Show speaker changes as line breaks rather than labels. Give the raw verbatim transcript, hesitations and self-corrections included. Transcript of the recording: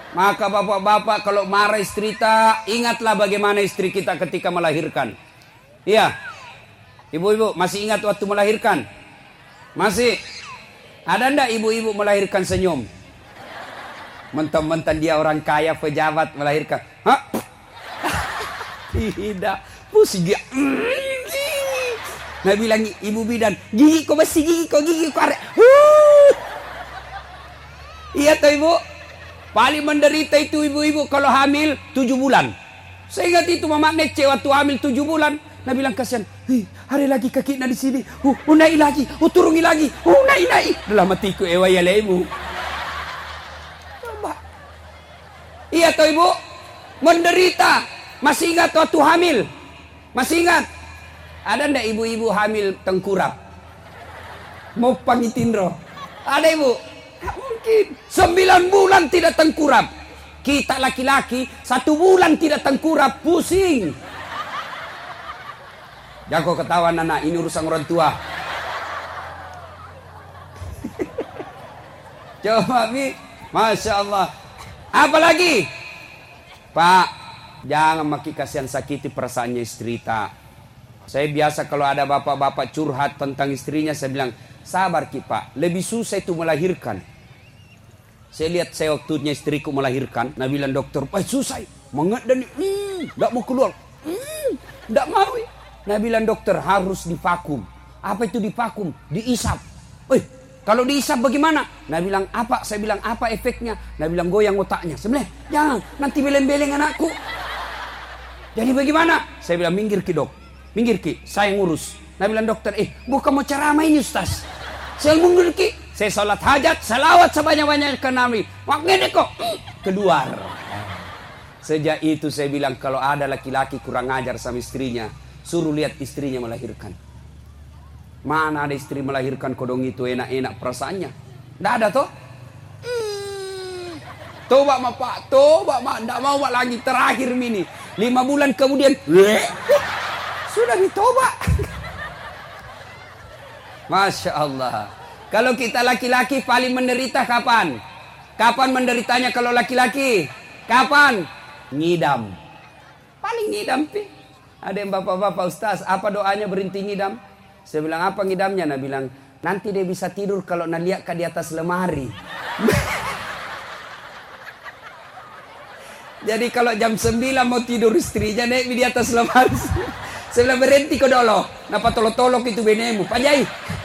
Maka bapak-bapak kalau marah istri kita, ingatlah bagaimana istri kita ketika melahirkan. Iya. Ibu-ibu masih ingat waktu melahirkan? Masih? Ada ndak ibu-ibu melahirkan senyum? Mentang-mentang dia orang kaya pejabat melahirkan. Hah? Tidak. Pusing dia. Nah bilang ibu bidan, gigi kok masih gigi kok gigi kok arek. Iya toh ibu. Paling menderita itu ibu-ibu kalau hamil tujuh bulan. Saya ingat itu mama Nece waktu hamil tujuh bulan. Nah bilang kasihan, hei, hari lagi kaki nak di sini, uh, uh naik lagi, uh turungi lagi, uh naik naik. Dalam matiku ewa ya ibu. Coba. Iya toh ibu, menderita. Masih ingat waktu hamil? Masih ingat? Ada ndak ibu-ibu hamil tengkurap? Mau pangitindro? Ada ibu? Tak mungkin. Sembilan bulan tidak tengkurap. Kita laki-laki satu bulan tidak tengkurap, pusing. Jago ketawa anak, ini urusan orang tua. Coba Mi, Masya Allah. Apa lagi? Pak, jangan maki kasihan sakiti perasaannya istri tak. Saya biasa kalau ada bapak-bapak curhat tentang istrinya, saya bilang, sabar Ki Pak, lebih susah itu melahirkan. Saya lihat saya waktunya istriku melahirkan, nah bilang dokter, Pak susah, mengat dan hmm, tidak mau keluar, hmm, tidak mau. Nah bilang dokter harus divakum. Apa itu divakum? Diisap. Eh, kalau diisap bagaimana? Nah bilang apa? Saya bilang apa efeknya? Nah bilang goyang otaknya. Sebenarnya jangan, nanti beleng-beleng anakku. Jadi bagaimana? Saya bilang minggir Ki dok, minggir Ki, saya ngurus. Nah bilang dokter, eh bukan mau ceramah ini Ustaz. Saya mundur Ki, saya sholat hajat, salawat sebanyak-banyak ke Nabi. Makanya kok keluar. Sejak itu saya bilang kalau ada laki-laki kurang ajar sama istrinya, suruh lihat istrinya melahirkan. Mana ada istri melahirkan kodong itu enak-enak perasaannya? Tidak ada toh? Hmm. Toba mak Pak, toba mak, tidak mau mak lagi terakhir mini. Lima bulan kemudian, sudah ditoba. Masya Allah. Kalau kita laki-laki paling menderita kapan? Kapan menderitanya kalau laki-laki? Kapan? Ngidam. Paling ngidam pi. Ada yang bapak-bapak Ustaz, apa doanya berhenti ngidam? Saya bilang apa ngidamnya? Nah bilang, nanti dia bisa tidur kalau naliak di atas lemari. Jadi kalau jam sembilan mau tidur istrinya naik di atas lemari. Saya bilang berhenti kau dolo. Napa tolok-tolok itu benemu? Panjai.